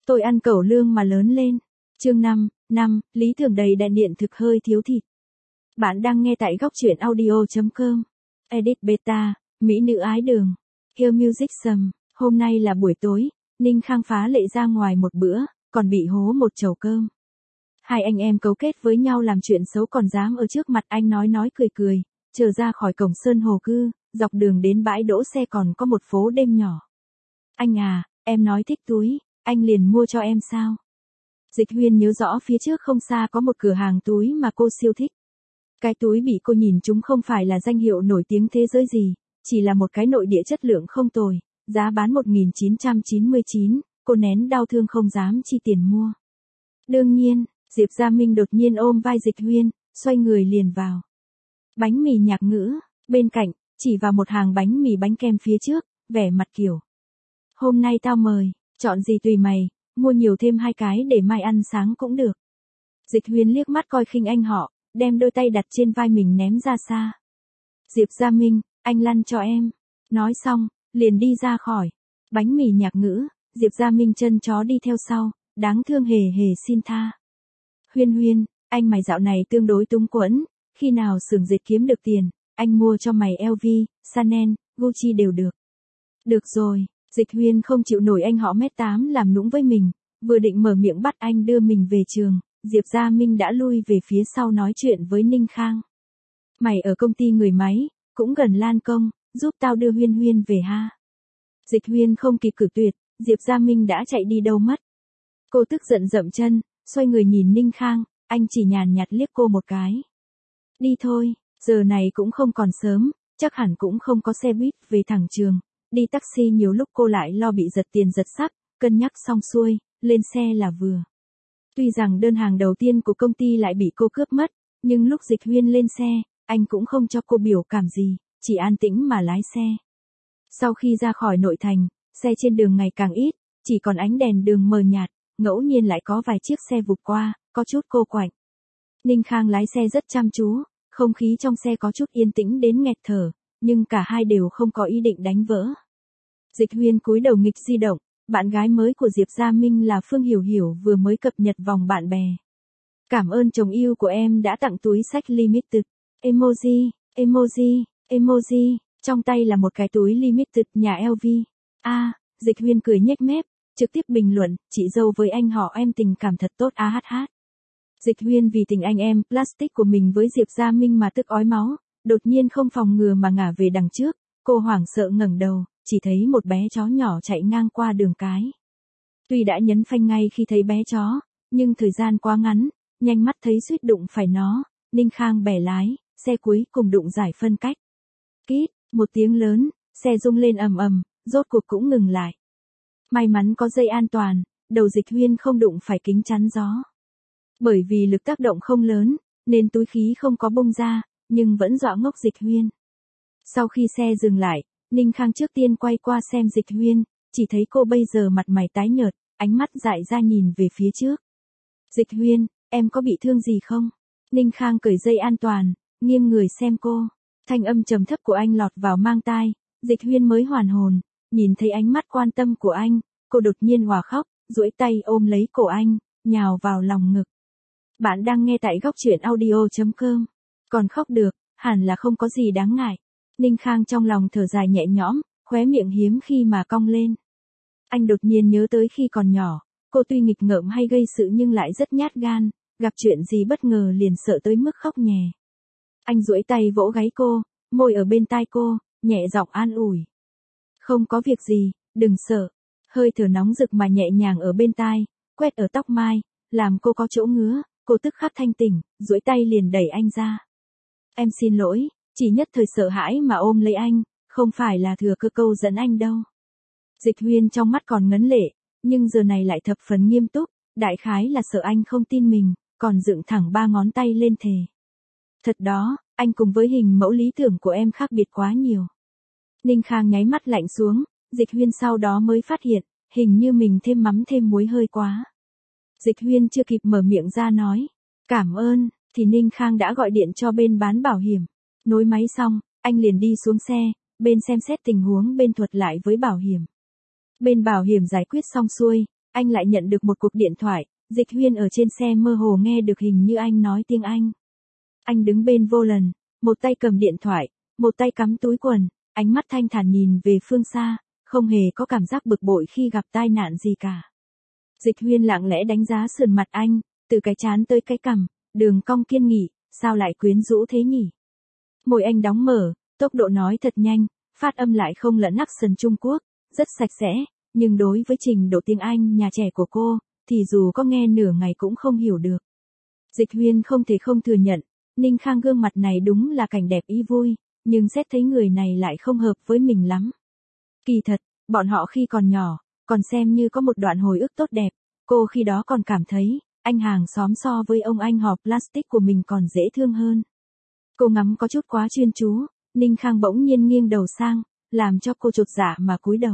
Tôi ăn cẩu lương mà lớn lên. Chương 5, lý tưởng đầy đặn điện thực hơi thiếu thịt. Bạn đang nghe tại góc truyện audio.com. Edit beta, mỹ nữ ái đường. Hill Music Sầm. Hôm nay là buổi tối, Ninh Khang phá lệ ra ngoài một bữa, còn bị hố một chầu cơm. Hai anh em cấu kết với nhau làm chuyện xấu còn dám ở trước mặt anh nói cười, chờ ra khỏi cổng Sơn Hồ Cư, dọc đường đến bãi đỗ xe còn có một phố đêm nhỏ. Anh à, em nói thích túi, anh liền mua cho em sao? Dịch Huyên nhớ rõ phía trước không xa có một cửa hàng túi mà cô siêu thích. Cái túi bị cô nhìn chúng không phải là danh hiệu nổi tiếng thế giới gì, chỉ là một cái nội địa chất lượng không tồi, giá bán 1999, cô nén đau thương không dám chi tiền mua. Đương nhiên, Diệp Gia Minh đột nhiên ôm vai Dịch Huyên, xoay người liền vào. Bánh mì Nhạc Ngữ, bên cạnh, chỉ vào một hàng bánh mì bánh kem phía trước, vẻ mặt kiểu. Hôm nay tao mời, chọn gì tùy mày, mua nhiều thêm 2 cái để mai ăn sáng cũng được. Dịch Huyên liếc mắt coi khinh anh họ, đem đôi tay đặt trên vai mình ném ra xa. Diệp Gia Minh, anh lăn cho em. Nói xong, liền đi ra khỏi. Bánh mì Nhạc Ngữ, Diệp Gia Minh chân chó đi theo sau, đáng thương hề hề xin tha. Huyên, anh mày dạo này tương đối túng quẫn, khi nào xưởng dệt kiếm được tiền, anh mua cho mày LV, Chanel, Gucci đều được. Được rồi, Dịch Huyên không chịu nổi anh họ 1m8 làm nũng với mình, vừa định mở miệng bắt anh đưa mình về trường, Diệp Gia Minh đã lui về phía sau nói chuyện với Ninh Khang. Mày ở công ty người máy, cũng gần Lan Công, giúp tao đưa Huyên về ha. Dịch Huyên không kịp cử tuyệt, Diệp Gia Minh đã chạy đi đâu mất. Cô tức giận dậm chân, xoay người nhìn Ninh Khang, anh chỉ nhàn nhạt liếc cô một cái. Đi thôi, giờ này cũng không còn sớm, chắc hẳn cũng không có xe buýt về thẳng trường. Đi taxi nhiều lúc cô lại lo bị giật tiền giật sắp, cân nhắc xong xuôi, lên xe là vừa. Tuy rằng đơn hàng đầu tiên của công ty lại bị cô cướp mất, nhưng lúc Dịch Huyên lên xe, anh cũng không cho cô biểu cảm gì, chỉ an tĩnh mà lái xe. Sau khi ra khỏi nội thành, xe trên đường ngày càng ít, chỉ còn ánh đèn đường mờ nhạt, ngẫu nhiên lại có vài chiếc xe vụt qua, có chút cô quạnh. Ninh Khang lái xe rất chăm chú, không khí trong xe có chút yên tĩnh đến nghẹt thở, nhưng cả hai đều không có ý định đánh vỡ. Dịch Huyên cúi đầu nghịch di động, bạn gái mới của Diệp Gia Minh là Phương Hiểu Hiểu vừa mới cập nhật vòng bạn bè. Cảm ơn chồng yêu của em đã tặng túi sách limited. Emoji, trong tay là một cái túi limited nhà LV. Dịch Huyên cười nhếch mép, trực tiếp bình luận, chị dâu với anh họ em tình cảm thật tốt AHH. Dịch Huyên vì tình anh em plastic của mình với Diệp Gia Minh mà tức ói máu, đột nhiên không phòng ngừa mà ngả về đằng trước, cô hoảng sợ ngẩng đầu, chỉ thấy một bé chó nhỏ chạy ngang qua đường cái. Tuy đã nhấn phanh ngay khi thấy bé chó, nhưng thời gian quá ngắn, nhanh mắt thấy suýt đụng phải nó, Ninh Khang bẻ lái, xe cuối cùng đụng giải phân cách. Kít, một tiếng lớn, xe rung lên ầm ầm, rốt cuộc cũng ngừng lại. May mắn có dây an toàn, đầu Dịch Huyên không đụng phải kính chắn gió. Bởi vì lực tác động không lớn, nên túi khí không có bung ra, nhưng vẫn dọa ngốc Dịch Huyên. Sau khi xe dừng lại, Ninh Khang trước tiên quay qua xem Dịch Huyên, chỉ thấy cô bây giờ mặt mày tái nhợt, ánh mắt dại ra nhìn về phía trước. Dịch Huyên, em có bị thương gì không? Ninh Khang cởi dây an toàn, nghiêng người xem cô. Thanh âm trầm thấp của anh lọt vào mang tai, Dịch Huyên mới hoàn hồn, nhìn thấy ánh mắt quan tâm của anh, cô đột nhiên òa khóc, duỗi tay ôm lấy cổ anh, nhào vào lòng ngực. Bạn đang nghe tại góc truyện audio.com. Còn khóc được, hẳn là không có gì đáng ngại. Ninh Khang trong lòng thở dài nhẹ nhõm, khóe miệng hiếm khi mà cong lên. Anh đột nhiên nhớ tới khi còn nhỏ, cô tuy nghịch ngợm hay gây sự nhưng lại rất nhát gan, gặp chuyện gì bất ngờ liền sợ tới mức khóc nhè. Anh duỗi tay vỗ gáy cô, môi ở bên tai cô, nhẹ giọng an ủi. Không có việc gì, đừng sợ. Hơi thở nóng rực mà nhẹ nhàng ở bên tai, quét ở tóc mai, làm cô có chỗ ngứa, cô tức khắc thanh tỉnh, duỗi tay liền đẩy anh ra. Em xin lỗi, chỉ nhất thời sợ hãi mà ôm lấy anh, không phải là thừa cơ câu dẫn anh đâu. Dịch Huyên trong mắt còn ngấn lệ, nhưng giờ này lại thập phần nghiêm túc, đại khái là sợ anh không tin mình, còn dựng thẳng 3 ngón tay lên thề. Thật đó, anh cùng với hình mẫu lý tưởng của em khác biệt quá nhiều. Ninh Khang nháy mắt lạnh xuống, Dịch Huyên sau đó mới phát hiện, hình như mình thêm mắm thêm muối hơi quá. Dịch Huyên chưa kịp mở miệng ra nói, cảm ơn, thì Ninh Khang đã gọi điện cho bên bán bảo hiểm. Nối máy xong, anh liền đi xuống xe, bên xem xét tình huống bên thuật lại với bảo hiểm. Bên bảo hiểm giải quyết xong xuôi, anh lại nhận được một cuộc điện thoại. Dịch Huyên ở trên xe mơ hồ nghe được hình như anh nói tiếng Anh. Anh đứng bên vô làn, một tay cầm điện thoại, một tay cắm túi quần, ánh mắt thanh thản nhìn về phương xa, không hề có cảm giác bực bội khi gặp tai nạn gì cả. Dịch Huyên lặng lẽ đánh giá sườn mặt anh, từ cái trán tới cái cằm, đường cong kiên nghị, sao lại quyến rũ thế nhỉ? Môi anh đóng mở, tốc độ nói thật nhanh, phát âm lại không lẫn accent Trung Quốc, rất sạch sẽ, nhưng đối với trình độ tiếng Anh nhà trẻ của cô, thì dù có nghe nửa ngày cũng không hiểu được. Dịch Huyên không thể không thừa nhận, Ninh Khang gương mặt này đúng là cảnh đẹp ý vui, nhưng xét thấy người này lại không hợp với mình lắm. Kỳ thật, bọn họ khi còn nhỏ, còn xem như có một đoạn hồi ức tốt đẹp, cô khi đó còn cảm thấy, anh hàng xóm so với ông anh họ plastic của mình còn dễ thương hơn. Cô ngắm có chút quá chuyên chú, Ninh Khang bỗng nhiên nghiêng đầu sang, làm cho cô chột dạ mà cúi đầu.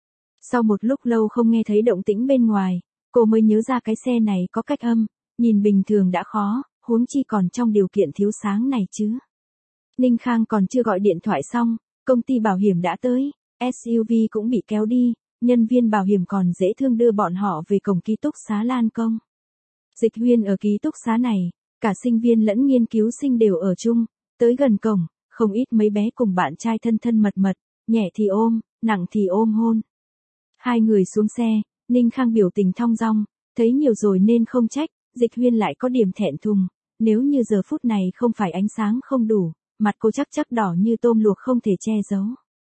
Sau một lúc lâu không nghe thấy động tĩnh bên ngoài, cô mới nhớ ra cái xe này có cách âm, nhìn bình thường đã khó, huống chi còn trong điều kiện thiếu sáng này chứ. Ninh Khang còn chưa gọi điện thoại xong, công ty bảo hiểm đã tới, SUV cũng bị kéo đi, nhân viên bảo hiểm còn dễ thương đưa bọn họ về cổng ký túc xá Lan Công. Dịch Huyên ở ký túc xá này, cả sinh viên lẫn nghiên cứu sinh đều ở chung, tới gần cổng, không ít mấy bé cùng bạn trai thân thân mật mật, nhẹ thì ôm, nặng thì ôm hôn. Hai người xuống xe, Ninh Khang biểu tình thong dong, thấy nhiều rồi nên không trách, Dịch Huyên lại có điểm thẹn thùng, nếu như giờ phút này không phải ánh sáng không đủ, mặt cô chắc đỏ như tôm luộc không thể che giấu.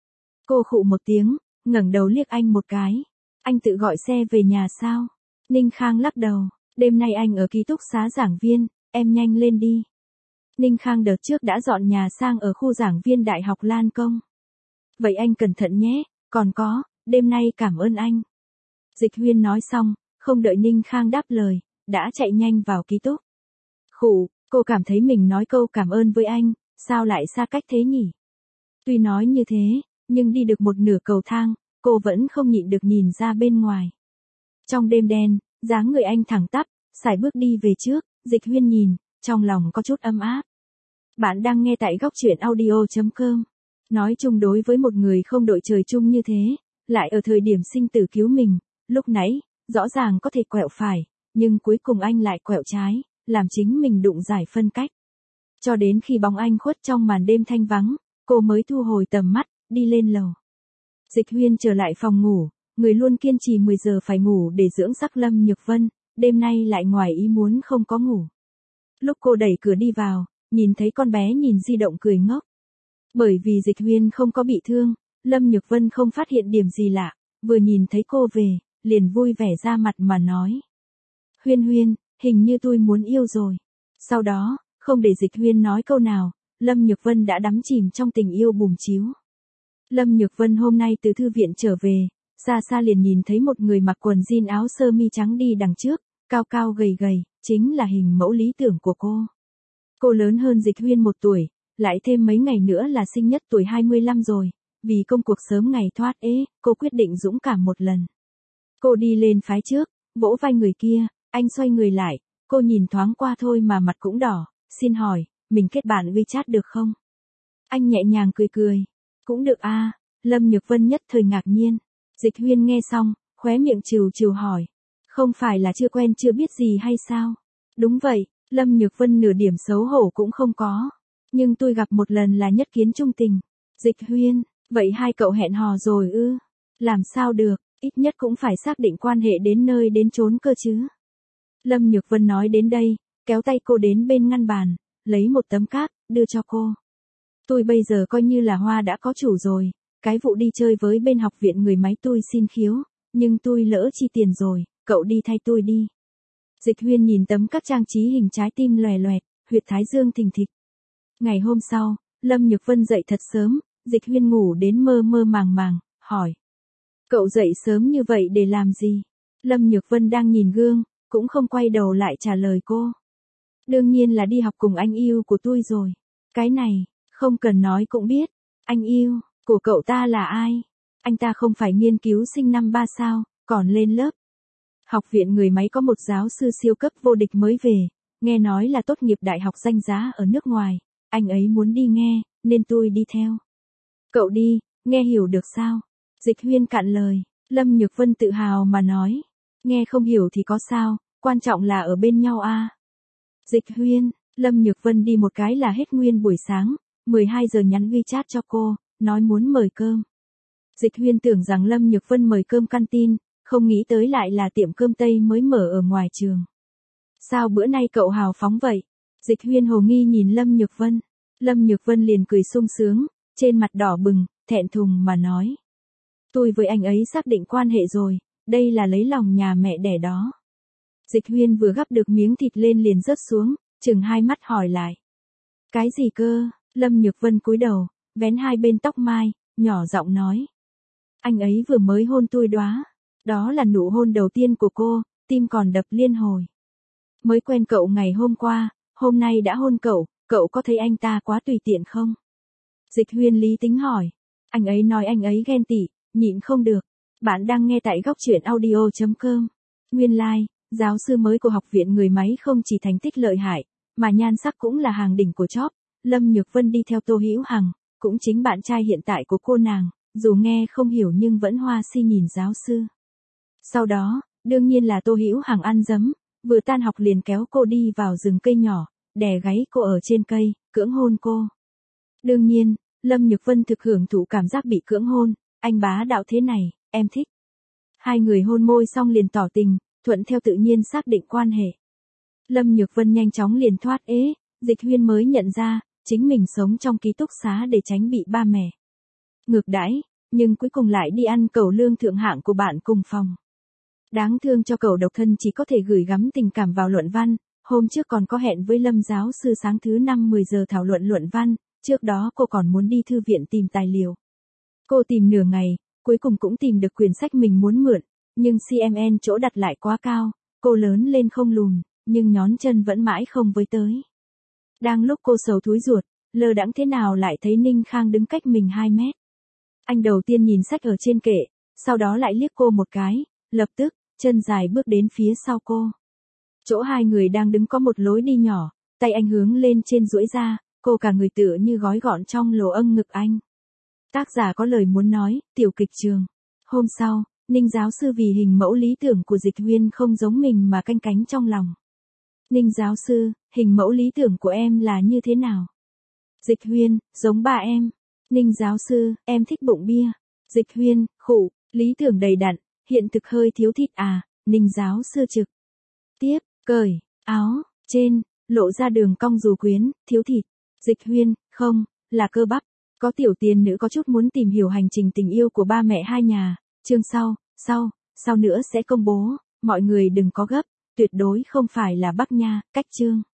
Cô khụ một tiếng, ngẩng đầu liếc anh một cái. Anh tự gọi xe về nhà sao? Ninh Khang lắc đầu, đêm nay anh ở ký túc xá giảng viên, em nhanh lên đi. Ninh Khang đợt trước đã dọn nhà sang ở khu giảng viên Đại học Lan Công. Vậy anh cẩn thận nhé, còn có, đêm nay cảm ơn anh. Dịch Huyên nói xong, không đợi Ninh Khang đáp lời, đã chạy nhanh vào ký túc. Khụ, cô cảm thấy mình nói câu cảm ơn với anh, sao lại xa cách thế nhỉ? Tuy nói như thế, nhưng đi được một nửa cầu thang, cô vẫn không nhịn được nhìn ra bên ngoài. Trong đêm đen, dáng người anh thẳng tắp, sải bước đi về trước, Dịch Huyên nhìn, trong lòng có chút ấm áp. Bạn đang nghe tại góc truyện audio.com. Nói chung đối với một người không đội trời chung như thế, lại ở thời điểm sinh tử cứu mình, lúc nãy, rõ ràng có thể quẹo phải, nhưng cuối cùng anh lại quẹo trái, làm chính mình đụng giải phân cách. Cho đến khi bóng anh khuất trong màn đêm thanh vắng, cô mới thu hồi tầm mắt, đi lên lầu. Dịch Huyên trở lại phòng ngủ, người luôn kiên trì 10 giờ phải ngủ để dưỡng sắc Lâm Nhược Vân, đêm nay lại ngoài ý muốn không có ngủ. Lúc cô đẩy cửa đi vào, nhìn thấy con bé nhìn di động cười ngốc. Bởi vì Dịch Huyên không có bị thương, Lâm Nhược Vân không phát hiện điểm gì lạ, vừa nhìn thấy cô về, liền vui vẻ ra mặt mà nói. Huyên Huyên, hình như tôi muốn yêu rồi. Sau đó, không để Dịch Huyên nói câu nào, Lâm Nhược Vân đã đắm chìm trong tình yêu bùm chiếu. Lâm Nhược Vân hôm nay từ thư viện trở về, xa xa liền nhìn thấy một người mặc quần jean áo sơ mi trắng đi đằng trước, cao cao gầy gầy, chính là hình mẫu lý tưởng của cô. Cô lớn hơn Dịch Huyên 1 tuổi, lại thêm mấy ngày nữa là sinh nhật tuổi 25 rồi, vì công cuộc sớm ngày thoát ế, cô quyết định dũng cảm một lần. Cô đi lên phái trước, vỗ vai người kia, anh xoay người lại, cô nhìn thoáng qua thôi mà mặt cũng đỏ, xin hỏi, mình kết bạn WeChat được không? Anh nhẹ nhàng cười cười, cũng được à, Lâm Nhược Vân nhất thời ngạc nhiên. Dịch Huyên nghe xong, khóe miệng trừ trừ hỏi, không phải là chưa quen chưa biết gì hay sao? Đúng vậy, Lâm Nhược Vân nửa điểm xấu hổ cũng không có, nhưng tôi gặp một lần là nhất kiến trung tình. Dịch Huyên, vậy hai cậu hẹn hò rồi ư? Làm sao được, ít nhất cũng phải xác định quan hệ đến nơi đến chốn cơ chứ. Lâm Nhược Vân nói đến đây, kéo tay cô đến bên ngăn bàn, lấy một tấm cát, đưa cho cô. Tôi bây giờ coi như là hoa đã có chủ rồi, cái vụ đi chơi với bên học viện người máy tôi xin khiếu, nhưng tôi lỡ chi tiền rồi, cậu đi thay tôi đi. Dịch Huyên nhìn tấm các trang trí hình trái tim lòe loẹt, huyệt thái dương thình thịch. Ngày hôm sau, Lâm Nhược Vân dậy thật sớm, Dịch Huyên ngủ đến mơ mơ màng màng, hỏi. Cậu dậy sớm như vậy để làm gì? Lâm Nhược Vân đang nhìn gương, cũng không quay đầu lại trả lời cô. Đương nhiên là đi học cùng anh yêu của tôi rồi. Cái này, không cần nói cũng biết. Anh yêu, của cậu ta là ai? Anh ta không phải nghiên cứu sinh năm 3 sao, còn lên lớp. Học viện người máy có một giáo sư siêu cấp vô địch mới về, nghe nói là tốt nghiệp đại học danh giá ở nước ngoài. Anh ấy muốn đi nghe, nên tôi đi theo. Cậu đi, nghe hiểu được sao? Dịch Huyên cạn lời, Lâm Nhược Vân tự hào mà nói. Nghe không hiểu thì có sao, quan trọng là ở bên nhau a. Dịch Huyên, Lâm Nhược Vân đi một cái là hết nguyên buổi sáng, 12 giờ nhắn WeChat cho cô, nói muốn mời cơm. Dịch Huyên tưởng rằng Lâm Nhược Vân mời cơm canteen, không nghĩ tới lại là tiệm cơm Tây mới mở ở ngoài trường. Sao bữa nay cậu hào phóng vậy? Dịch Huyên hồ nghi nhìn Lâm Nhược Vân. Lâm Nhược Vân liền cười sung sướng, trên mặt đỏ bừng, thẹn thùng mà nói. Tôi với anh ấy xác định quan hệ rồi, đây là lấy lòng nhà mẹ đẻ đó. Dịch Huyên vừa gắp được miếng thịt lên liền rớt xuống, chừng hai mắt hỏi lại. Cái gì cơ? Lâm Nhược Vân cúi đầu, vén hai bên tóc mai, nhỏ giọng nói. Anh ấy vừa mới hôn tôi đó. Đó là nụ hôn đầu tiên của cô, tim còn đập liên hồi. Mới quen cậu ngày hôm qua, hôm nay đã hôn cậu có thấy anh ta quá tùy tiện không? Dịch Huyên lý tính hỏi. Anh ấy nói anh ấy ghen tị, nhịn không được. Bạn đang nghe tại góc truyện audio.com. Nguyên lai, giáo sư mới của học viện người máy không chỉ thành tích lợi hại, mà nhan sắc cũng là hàng đỉnh của chóp. Lâm Nhược Vân đi theo Tô Hữu Hằng, cũng chính bạn trai hiện tại của cô nàng, dù nghe không hiểu nhưng vẫn hoa si nhìn giáo sư. Sau đó, đương nhiên là Tô Hữu Hằng ăn dấm, vừa tan học liền kéo cô đi vào rừng cây nhỏ, đè gáy cô ở trên cây, cưỡng hôn cô. Đương nhiên, Lâm Nhược Vân thực hưởng thụ cảm giác bị cưỡng hôn, anh bá đạo thế này, em thích. Hai người hôn môi xong liền tỏ tình, thuận theo tự nhiên xác định quan hệ. Lâm Nhược Vân nhanh chóng liền thoát ế, Dịch Huyên mới nhận ra, chính mình sống trong ký túc xá để tránh bị ba mẹ ngược đãi, nhưng cuối cùng lại đi ăn cẩu lương thượng hạng của bạn cùng phòng. Đáng thương cho cậu độc thân chỉ có thể gửi gắm tình cảm vào luận văn, hôm trước còn có hẹn với Lâm giáo sư sáng thứ 5 10 giờ thảo luận luận văn, trước đó cô còn muốn đi thư viện tìm tài liệu. Cô tìm nửa ngày, cuối cùng cũng tìm được quyển sách mình muốn mượn, nhưng CMN chỗ đặt lại quá cao, cô lớn lên không lùn, nhưng nhón chân vẫn mãi không với tới. Đang lúc cô sầu thúi ruột, lơ đãng thế nào lại thấy Ninh Khang đứng cách mình 2 mét. Anh đầu tiên nhìn sách ở trên kệ, sau đó lại liếc cô một cái, lập tức, chân dài bước đến phía sau cô. Chỗ hai người đang đứng có một lối đi nhỏ, tay anh hướng lên trên duỗi ra, cô cả người tựa như gói gọn trong lồ âng ngực anh. Tác giả có lời muốn nói, tiểu kịch trường. Hôm sau, Ninh giáo sư vì hình mẫu lý tưởng của Dịch Huyên không giống mình mà canh cánh trong lòng. Ninh giáo sư, hình mẫu lý tưởng của em là như thế nào? Dịch Huyên, giống bà em. Ninh giáo sư, em thích bụng bia. Dịch Huyên, khụ, lý tưởng đầy đặn, hiện thực hơi thiếu thịt à. Ninh giáo sư trực tiếp, cởi áo trên, lộ ra đường cong dù quyến, thiếu thịt. Dịch Huyên, không, là cơ bắp. Có tiểu tiền nữ có chút muốn tìm hiểu hành trình tình yêu của ba mẹ hai nhà. Chương sau nữa sẽ công bố, mọi người đừng có gấp, tuyệt đối không phải là Bắc Nha, cách chương.